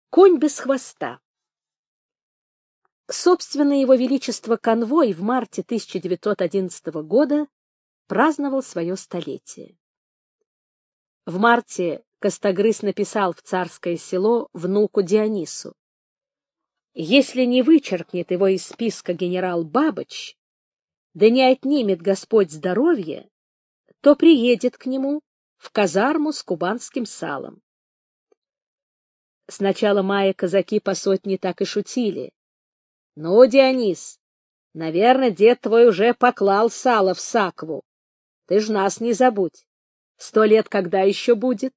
Конь без хвоста. Собственно, его величество конвой в марте 1911 года праздновал свое столетие. В марте Костогрыз написал в Царское Село внуку Дионису: «Если не вычеркнет его из списка генерал Бабыч, да не отнимет Господь здоровье, то приедет к нему в казарму с кубанским салом». С начала мая казаки по сотне так и шутили: «Ну, Дионис, наверное, дед твой уже поклал сало в сакву. Ты ж нас не забудь. 100 лет когда еще будет?»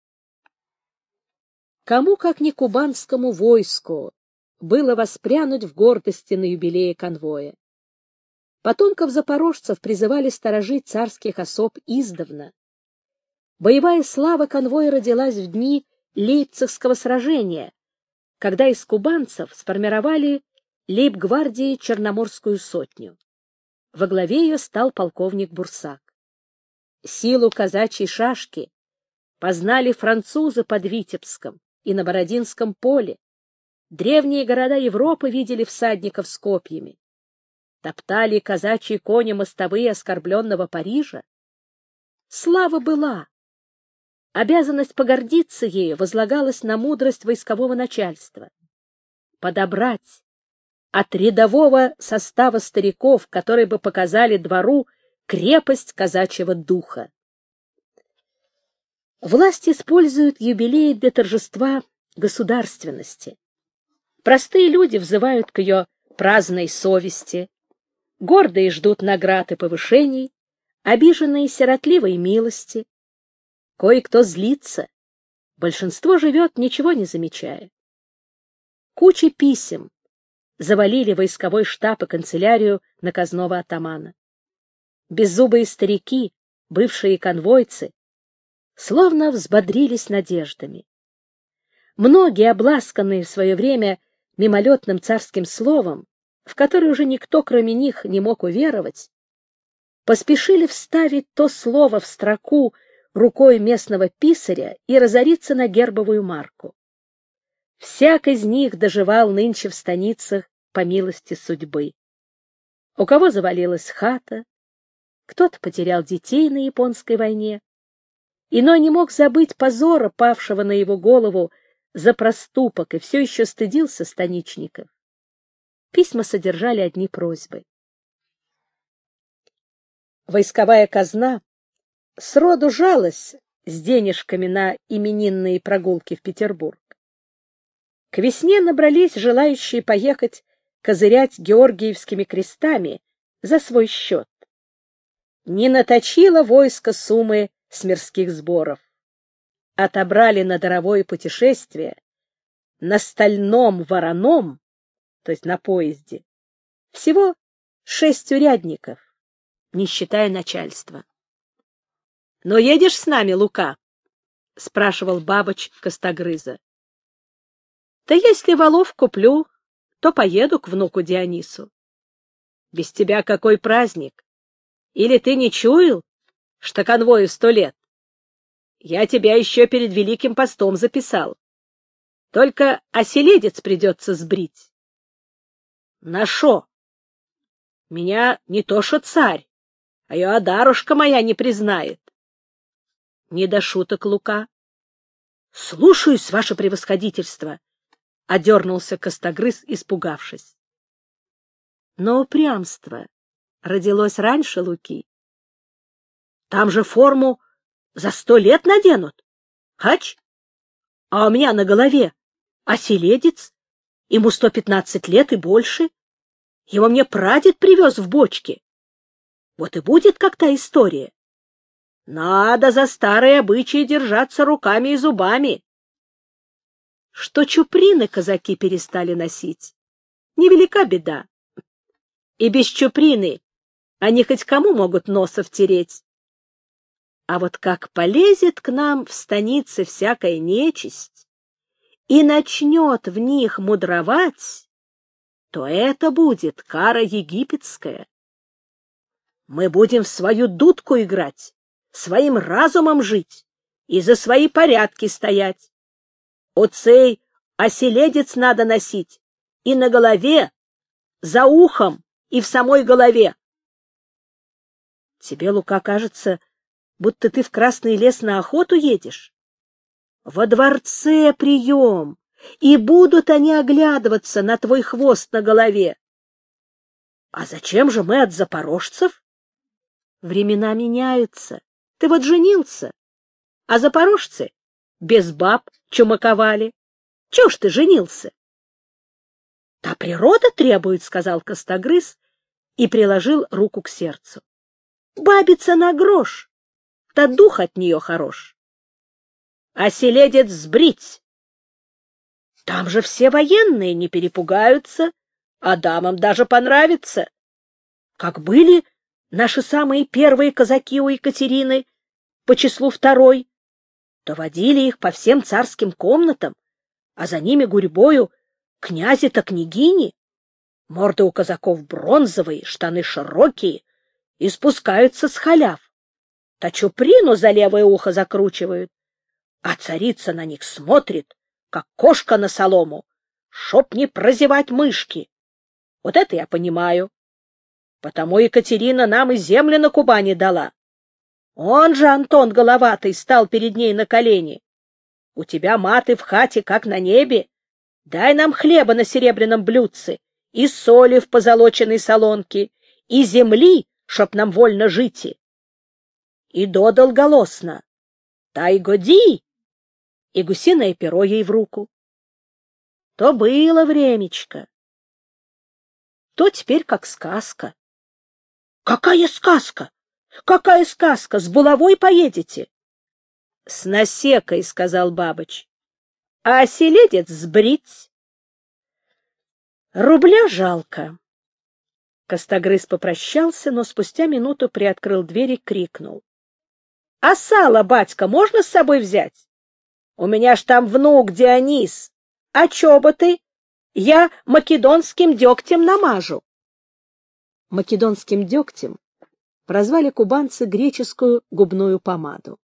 Кому, как не кубанскому войску, было воспрянуть в гордости на юбилее конвоя. Потомков запорожцев призывали сторожить царских особ издавна. Боевая слава конвоя родилась в дни Лейпцигского сражения, когда из кубанцев сформировали лейб-гвардии Черноморскую сотню. Во главе ее стал полковник Бурсак. Силу казачьей шашки познали французы под Витебском и на Бородинском поле. Древние города Европы видели всадников с копьями. Топтали казачьи кони мостовые оскорбленного Парижа. Слава была. Обязанность погордиться ею возлагалась на мудрость войскового начальства. Подобрать от рядового состава стариков, которые бы показали двору крепость казачьего духа. Власть использует юбилеи для торжества государственности. Простые люди взывают к ее праздной совести, гордые ждут наград и повышений, обиженные сиротливой милости. Кое-кто злится, большинство живет, ничего не замечая. Кучи писем завалили войсковой штаб и канцелярию наказного атамана. Беззубые старики, бывшие конвойцы, словно взбодрились надеждами. Многие, обласканные в свое время мимолетным царским словом, в которое уже никто, кроме них, не мог уверовать, поспешили вставить то слово в строку рукой местного писаря и разориться на гербовую марку. Всяк из них доживал нынче в станицах по милости судьбы. У кого завалилась хата, кто-то потерял детей на японской войне, иной не мог забыть позора, павшего на его голову за проступок, и все еще стыдился станичников. Письма содержали одни просьбы. Войсковая казна сроду жалась с денежками на именинные прогулки в Петербург. К весне набрались желающие поехать козырять георгиевскими крестами за свой счет. Не наточило войско суммы с мирских сборов. Отобрали на даровое путешествие на стальном вороном, то есть на поезде, всего 6 урядников, не считая начальства. — Но едешь с нами, Лука? — спрашивал Бабыч Костогрыза. — Да если волов куплю, то поеду к внуку Дионису. Без тебя какой праздник? Или ты не чуял, что конвою 100 лет? Я тебя еще перед Великим постом записал. Только оселедец придется сбрить. На шо? Меня не то шо царь, а и одарушка моя не признает. Не до шуток, Лука. Слушаюсь, ваше превосходительство, — одернулся Костогрыз, испугавшись. Но упрямство родилось раньше Луки. Там же форму за 100 лет наденут. Хач? А у меня на голове оселедец, ему 115 лет и больше. Его мне прадед привез в бочке. Вот и будет как та история. Надо за старые обычаи держаться руками и зубами. Что чуприны казаки перестали носить, невелика беда. И без чуприны они хоть кому могут носа втереть. А вот как полезет к нам в станице всякая нечисть и начнет в них мудровать, то это будет кара египетская. Мы будем в свою дудку играть, своим разумом жить и за свои порядки стоять. Оцей оселедец надо носить и на голове, за ухом и в самой голове. Тебе, Лука, кажется, будто ты в Красный лес на охоту едешь? Во дворце прием, и будут они оглядываться на твой хвост на голове. А зачем же мы от запорожцев? Времена меняются. Ты вот женился, а запорожцы без баб чумаковали. Чего ж ты женился? — Та природа требует, — сказал Костогрыз и приложил руку к сердцу. — Бабица на грош, та дух от нее хорош. А селедец сбрить. Там же все военные не перепугаются, а дамам даже понравится. Как были наши самые первые казаки у Екатерины по числу второй, то водили их по всем царским комнатам, а за ними гурьбою князи-то княгини. Морды у казаков бронзовые, штаны широкие, и спускаются с халяв. Тачуприну за левое ухо закручивают, а царица на них смотрит, как кошка на солому, чтоб не прозевать мышки. Вот это я понимаю. Потому Екатерина нам и земли на Кубани дала. Он же, Антон Головатый, стал перед ней на колени. У тебя маты в хате, как на небе. Дай нам хлеба на серебряном блюдце, и соли в позолоченной солонке, и земли, чтоб нам вольно жить. И додал голосно: «Тай годи!» И гусиное перо ей в руку. То было времечко, то теперь как сказка. Какая сказка? Какая сказка? С булавой поедете? С насекой, — сказал Бабыч. А оселедец сбрить. Рубля жалко. Костогрыз попрощался, но спустя минуту приоткрыл дверь и крикнул: — А сало, батька, можно с собой взять? У меня ж там внук Дионис. А чоботы? Я македонским дегтем намажу. Македонским дегтем прозвали кубанцы греческую губную помаду.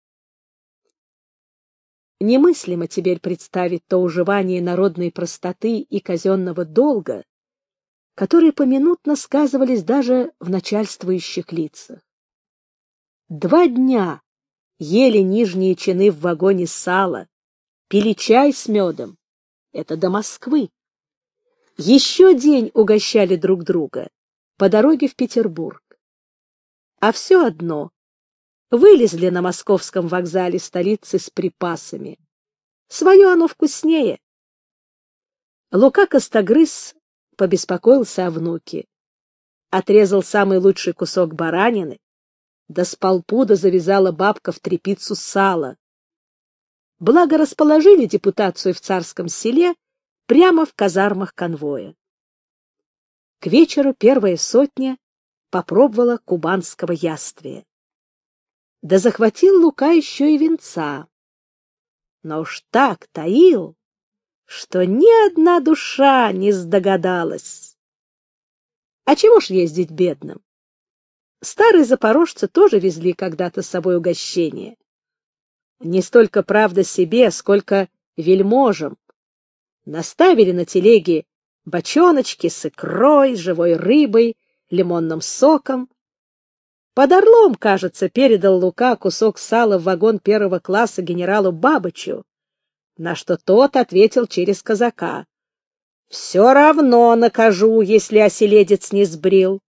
Немыслимо теперь представить то уживание народной простоты и казенного долга, которые поминутно сказывались даже в начальствующих лицах. 2 дня ели нижние чины в вагоне сала, пили чай с медом. Это до Москвы. Еще день угощали друг друга по дороге в Петербург. А все одно вылезли на московском вокзале столицы с припасами. Свое оно вкуснее. Лука Костогрыз побеспокоился о внуке. Отрезал самый лучший кусок баранины, да с полпуда завязала бабка в тряпицу сала. Благо расположили депутацию в Царском Селе прямо в казармах конвоя. К вечеру первая сотня попробовала кубанского яствия. Да захватил Лука еще и винца. Но уж так таил, что ни одна душа не сдогадалась. А чего ж ездить бедным? Старые запорожцы тоже везли когда-то с собой угощение. Не столько, правда, себе, сколько вельможам. Наставили на телеге бочоночки с икрой, живой рыбой, лимонным соком. Под Орлом, кажется, передал Лука кусок сала в вагон 1 класса генералу Бабычу, на что тот ответил через казака: «Все равно накажу, если оселедец не сбрил».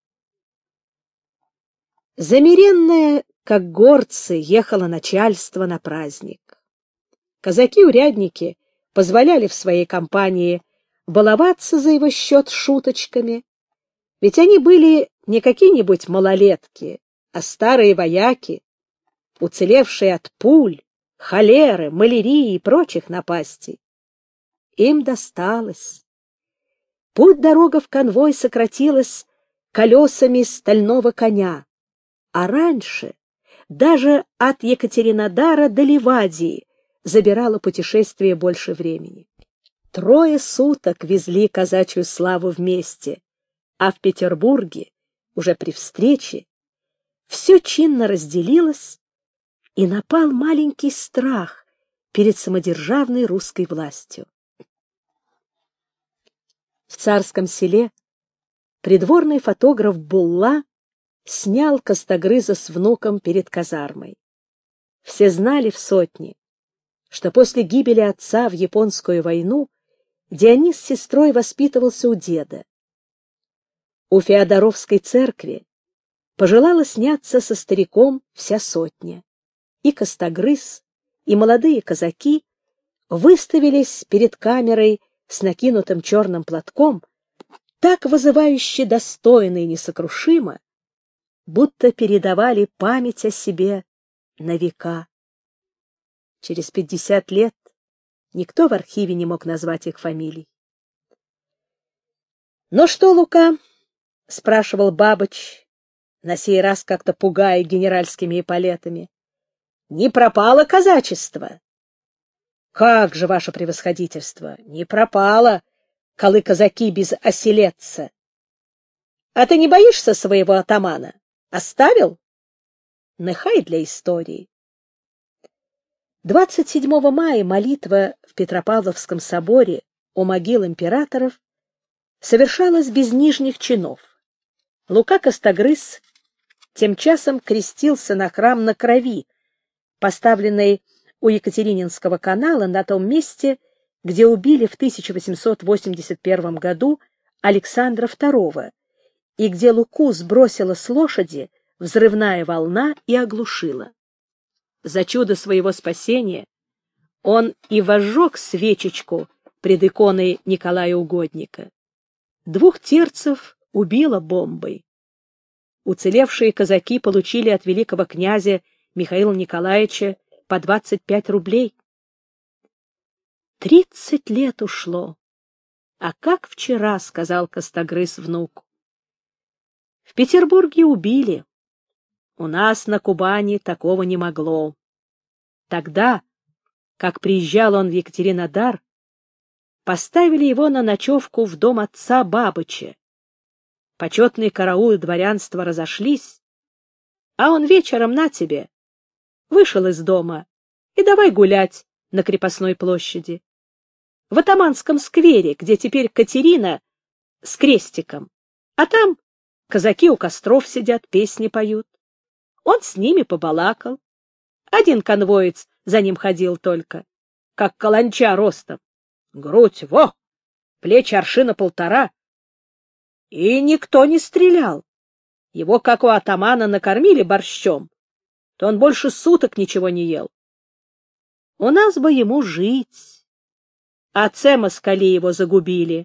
Замеренное, как горцы, ехало начальство на праздник. Казаки-урядники позволяли в своей компании баловаться за его счет шуточками, ведь они были не какие-нибудь малолетки, а старые вояки, уцелевшие от пуль, холеры, малярии и прочих напастей. Им досталось. Путь-дорога в конвой сократилась колесами стального коня, а раньше даже от Екатеринодара до Ливадии забирало путешествие больше времени. 3 суток везли казачью славу вместе, а в Петербурге, уже при встрече, все чинно разделилось, и напал маленький страх перед самодержавной русской властью. В Царском Селе придворный фотограф Булла снял Костогрыза с внуком перед казармой. Все знали в сотне, что после гибели отца в Японскую войну Дионис с сестрой воспитывался у деда. У Феодоровской церкви пожелала сняться со стариком вся сотня. И Костогрыз, и молодые казаки выставились перед камерой с накинутым черным платком, так вызывающе достойно и несокрушимо, будто передавали память о себе на века. Через 50 лет никто в архиве не мог назвать их фамилий. «Ну что, Лука?» — спрашивал Бабыч, на сей раз как-то пугая генеральскими эполетами. «Не пропало казачество?» «Как же, ваше превосходительство, не пропало, коли казаки без оселедца. А ты не боишься своего атамана? Оставил?» Нехай для истории. 27 мая молитва в Петропавловском соборе у могил императоров совершалась без нижних чинов. Лука Костогрыз тем часом крестился на храм на крови, поставленный у Екатерининского канала на том месте, где убили в 1881 году Александра II, и где Луку сбросила с лошади взрывная волна и оглушила. За чудо своего спасения он и возжег свечечку пред иконой Николая Угодника. 2 терцев убило бомбой. Уцелевшие казаки получили от великого князя Михаила Николаевича по 25 рублей. 30 лет ушло, а как вчера, — сказал Костогрыз внуку. В Петербурге убили. У нас на Кубани такого не могло. Тогда, как приезжал он в Екатеринодар, поставили его на ночевку в дом отца Бабыча. Почетные караулы дворянства разошлись, а он вечером на тебе вышел из дома и давай гулять на Крепостной площади, в Атаманском сквере, где теперь Катерина с крестиком, а там казаки у костров сидят, песни поют. Он с ними побалакал. Один конвоец за ним ходил только, как каланча ростом. Грудь, во! Плечи аршина 1,5. И никто не стрелял. Его, как у атамана, накормили борщом, то он больше суток ничего не ел. У нас бы ему жить. Отце москали его загубили.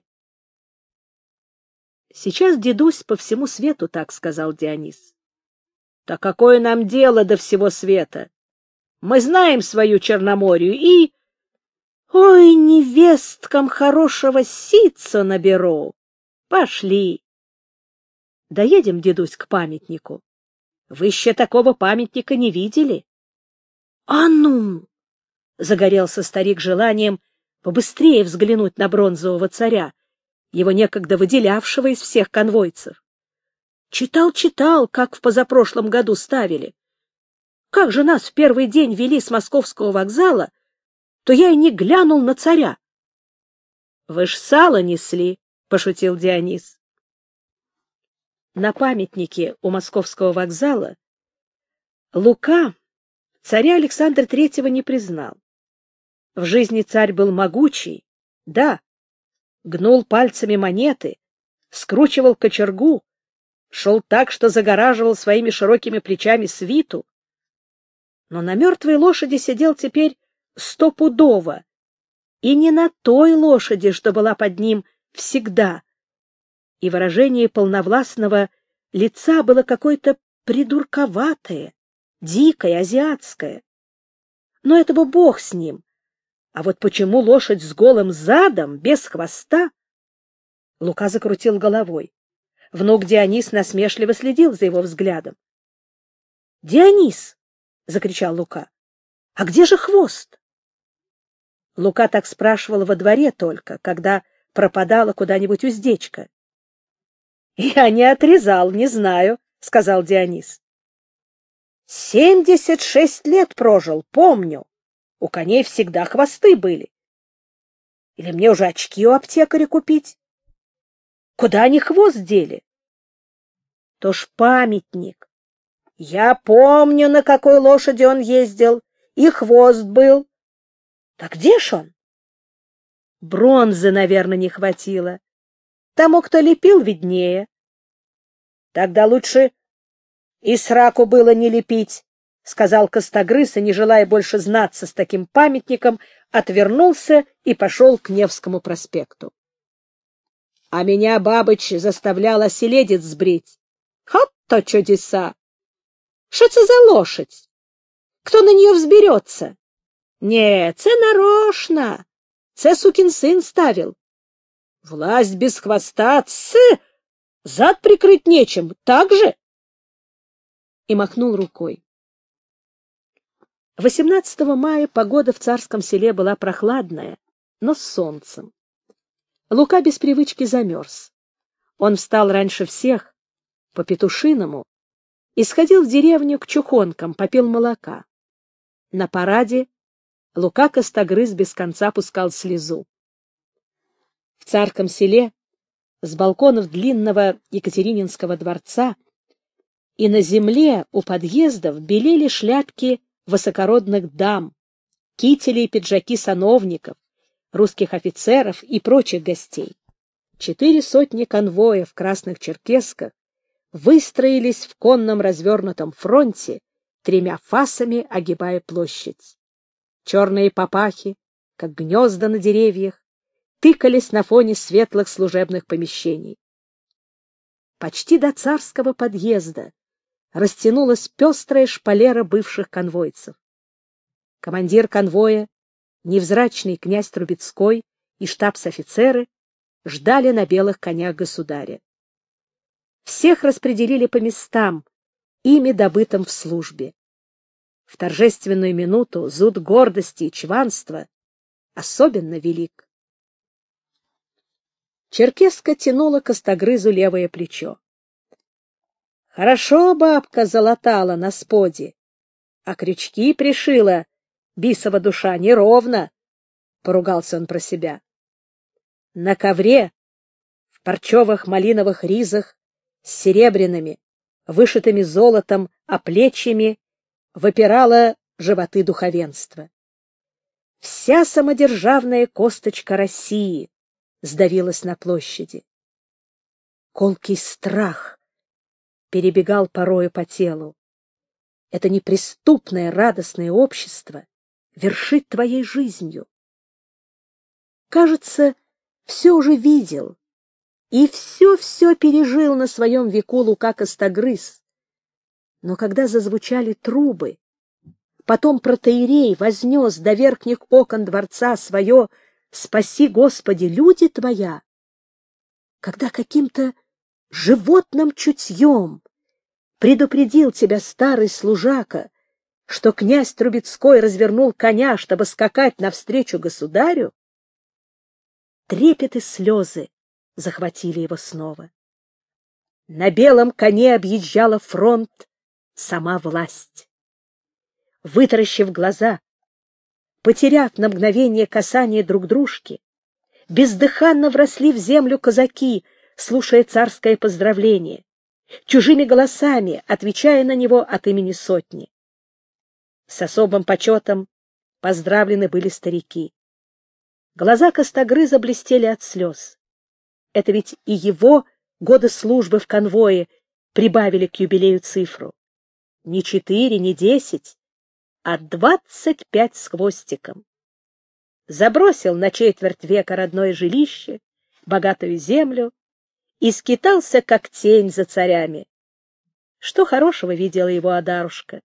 Сейчас дедусь по всему свету так, — сказал Дионис. Да какое нам дело до всего света? Мы знаем свою Черноморью и... Ой, невесткам хорошего ситца наберу. Пошли. Доедем, дедусь, к памятнику. Вы еще такого памятника не видели? А ну! Загорелся старик желанием побыстрее взглянуть на бронзового царя, его некогда выделявшего из всех конвойцев. Читал, как в позапрошлом году ставили. Как же нас в первый день вели с Московского вокзала, то я и не глянул на царя. — Вы ж сало несли, — пошутил Дионис. На памятнике у Московского вокзала Лука царя Александра III не признал. В жизни царь был могучий, да, гнул пальцами монеты, скручивал кочергу, шел так, что загораживал своими широкими плечами свиту. Но на мертвой лошади сидел теперь стопудово, и не на той лошади, что была под ним всегда, и выражение полновластного лица было какое-то придурковатое, дикое, азиатское. Но этого бог с ним. А вот почему лошадь с голым задом, без хвоста? Лука закрутил головой. Внук Дионис насмешливо следил за его взглядом. — Дионис! — закричал Лука. — А где же хвост? Лука так спрашивал во дворе только, когда пропадала куда-нибудь уздечка. — Я не отрезал, не знаю, — сказал Дионис. — 76 лет прожил, помню. У коней всегда хвосты были. Или мне уже очки у аптекаря купить? Куда они хвост дели? То ж памятник. Я помню, на какой лошади он ездил, и хвост был. Так где ж он? Бронзы, наверное, не хватило. Тому, кто лепил, виднее. Тогда лучше и сраку было не лепить, — сказал Костогрыз, и, не желая больше знаться с таким памятником, отвернулся и пошел к Невскому проспекту. А меня Бабыч заставлял оселедец сбрить. Вот-то чудеса! Что это за лошадь? Кто на нее взберется? Не, це нарочно. Це сукин сын ставил. Власть без хвоста, зад прикрыть нечем, так же? И махнул рукой. 18 мая погода в Царском Селе была прохладная, но с солнцем. Лука без привычки замерз. Он встал раньше всех, по-петушиному, и сходил в деревню к чухонкам, попил молока. На параде Лука Костогрыз без конца пускал слезу. В Царском Селе с балконов длинного Екатерининского дворца и на земле у подъездов белели шляпки высокородных дам, кители и пиджаки сановников, русских офицеров и прочих гостей. 400 конвоев в красных черкесках выстроились в конном развернутом фронте, 3 фасами огибая площадь. Черные папахи, как гнезда на деревьях, тыкались на фоне светлых служебных помещений. Почти до царского подъезда растянулась пестрая шпалера бывших конвойцев. Командир конвоя, невзрачный князь Трубецкой и штабс-офицеры ждали на белых конях государя. Всех распределили по местам, ими добытым в службе. В торжественную минуту зуд гордости и чванства особенно велик. Черкеска тянула Костогрызу левое плечо. Хорошо бабка залатала на споде, а крючки пришила, бисова душа, неровно, — поругался он про себя. На ковре, в парчевых малиновых ризах с серебряными, вышитыми золотом оплечьями, выпирало животы духовенства. Вся самодержавная косточка России сдавилась на площади. Колкий страх перебегал порою по телу. Это неприступное радостное общество вершит твоей жизнью. Кажется, все уже видел и все пережил на своем веку Лука Костогрыз. Но когда зазвучали трубы, потом протоиерей вознес до верхних окон дворца свое «Спаси, Господи, люди Твоя», когда каким-то животным чутьем предупредил тебя старый служака, что князь Трубецкой развернул коня, чтобы скакать навстречу государю, трепет и слезы захватили его снова. На белом коне объезжала фронт сама власть. Вытаращив глаза, потеряв на мгновение касание друг дружки, бездыханно вросли в землю казаки, слушая царское поздравление, чужими голосами отвечая на него от имени сотни. С особым почетом поздравлены были старики. Глаза Костогрыза блестели от слез. Это ведь и его годы службы в конвое прибавили к юбилею цифру. Не 4, не 10, а 25 с хвостиком. Забросил на четверть века родное жилище, богатую землю, и скитался, как тень за царями. Что хорошего видела его Адарушка?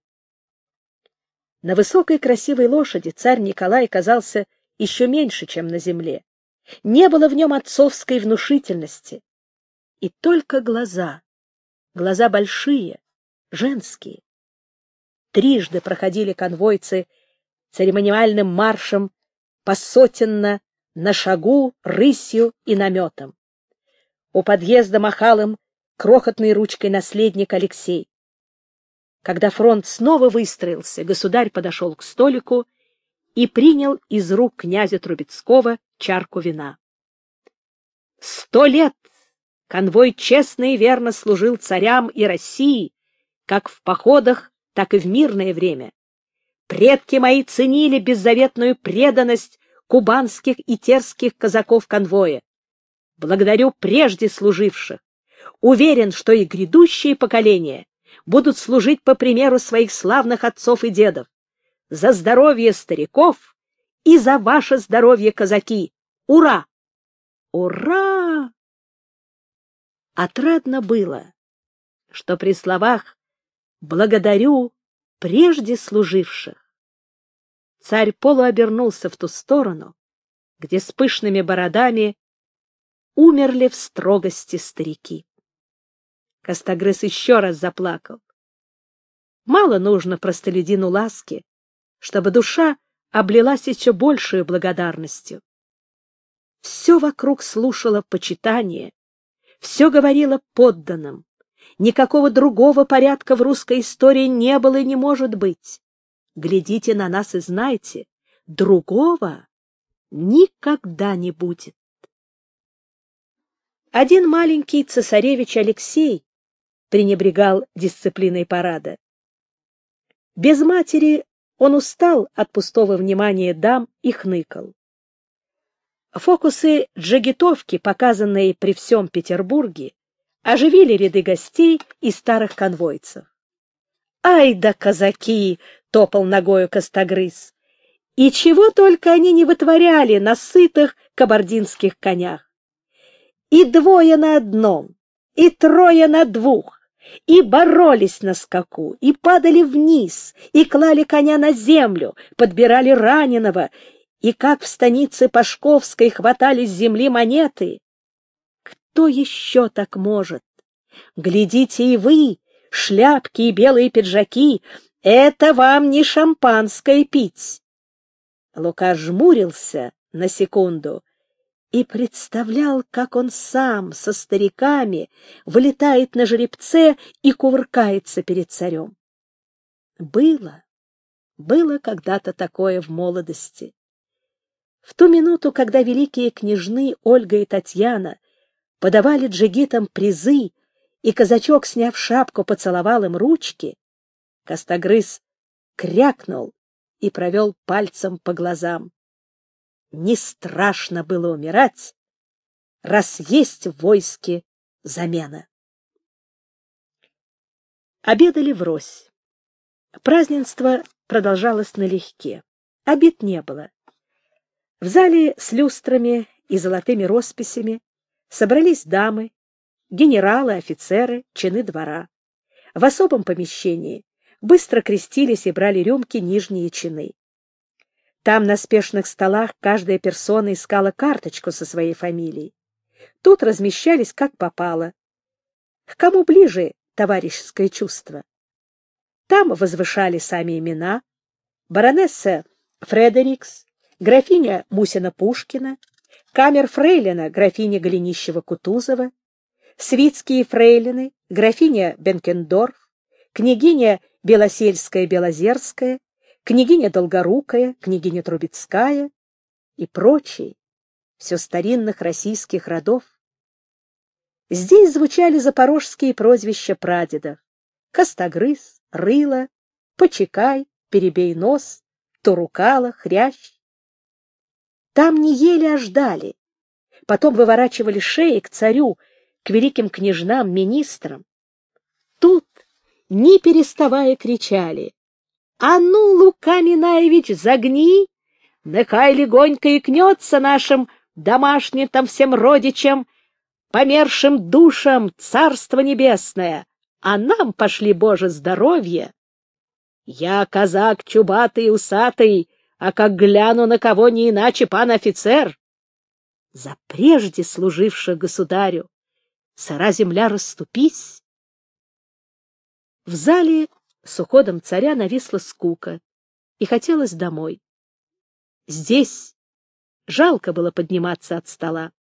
На высокой красивой лошади царь Николай казался еще меньше, чем на земле. Не было в нем отцовской внушительности. И только глаза большие, женские. Трижды проходили конвойцы церемониальным маршем посотенно, на шагу, рысью и наметом. У подъезда махал им крохотной ручкой наследник Алексей. Когда фронт снова выстроился, государь подошел к столику и принял из рук князя Трубецкого чарку вина. 100 лет Конвой честно и верно служил царям и России, как в походах, так и в мирное время. Предки мои ценили беззаветную преданность кубанских и терских казаков конвоя. Благодарю прежде служивших. Уверен, что и грядущие поколения будут служить по примеру своих славных отцов и дедов. За здоровье стариков и за ваше здоровье, казаки! Ура! Ура! Отрадно было, что при словах «благодарю прежде служивших» царь полуобернулся в ту сторону, где с пышными бородами умерли в строгости старики. Костогрыз еще раз заплакал. Мало нужно простолюдину ласки, чтобы душа облилась еще большей благодарностью. Все вокруг слушало почитание, все говорило подданным. Никакого другого порядка в русской истории не было и не может быть. Глядите на нас и знайте, другого никогда не будет. Один маленький цесаревич Алексей пренебрегал дисциплиной парада. Без матери он устал от пустого внимания дам и хныкал. Фокусы джигитовки, показанные при всем Петербурге, оживили ряды гостей и старых конвойцев. «Ай да казаки!» — топал ногою Костогрыз. «И чего только они не вытворяли на сытых кабардинских конях! И двое на одном, и трое на двух, и боролись на скаку, и падали вниз, и клали коня на землю, подбирали раненого, и как в станице Пашковской хватали с земли монеты. Кто еще так может? Глядите и вы, шляпки и белые пиджаки, это вам не шампанское пить!» Лука жмурился на секунду и представлял, как он сам со стариками вылетает на жеребце и кувыркается перед царем. Было когда-то такое в молодости. В ту минуту, когда великие княжны Ольга и Татьяна подавали джигитам призы, и казачок, сняв шапку, поцеловал им ручки, Костогрыз крякнул и провел пальцем по глазам. Не страшно было умирать, раз есть в войске замена. Обедали врозь. Празднество продолжалось налегке. Обед не было. В зале с люстрами и золотыми росписями собрались дамы, генералы, офицеры, чины двора. В особом помещении быстро крестились и брали рюмки нижние чины. Там на спешных столах каждая персона искала карточку со своей фамилией. Тут размещались как попало. К кому ближе товарищеское чувство? Там возвышали сами имена: баронесса Фредерикс, графиня Мусина-Пушкина, камер-фрейлина графиня Голенищева-Кутузова, свитские фрейлины графиня Бенкендорф, княгиня Белосельская-Белозерская, княгиня Долгорукая, княгиня Трубецкая и прочие, все старинных российских родов. Здесь звучали запорожские прозвища прадедов: Костогрыз, Рыло, Почекай, Перебей нос, Турукало, Хрящ. Там не ели, а ждали. Потом выворачивали шеи к царю, к великим княжнам, министрам. Тут, не переставая, кричали: «А ну, Лука Минаевич, загни! Нехай легонько икнется нашим домашним там всем родичам, помершим душам, царство небесное, а нам пошли, Боже, здоровье! Я казак чубатый и усатый, а как гляну на кого не иначе пан офицер! За прежде служивших государю, сыра земля, расступись!» В зале с уходом царя нависла скука, и хотелось домой. Здесь жалко было подниматься от стола.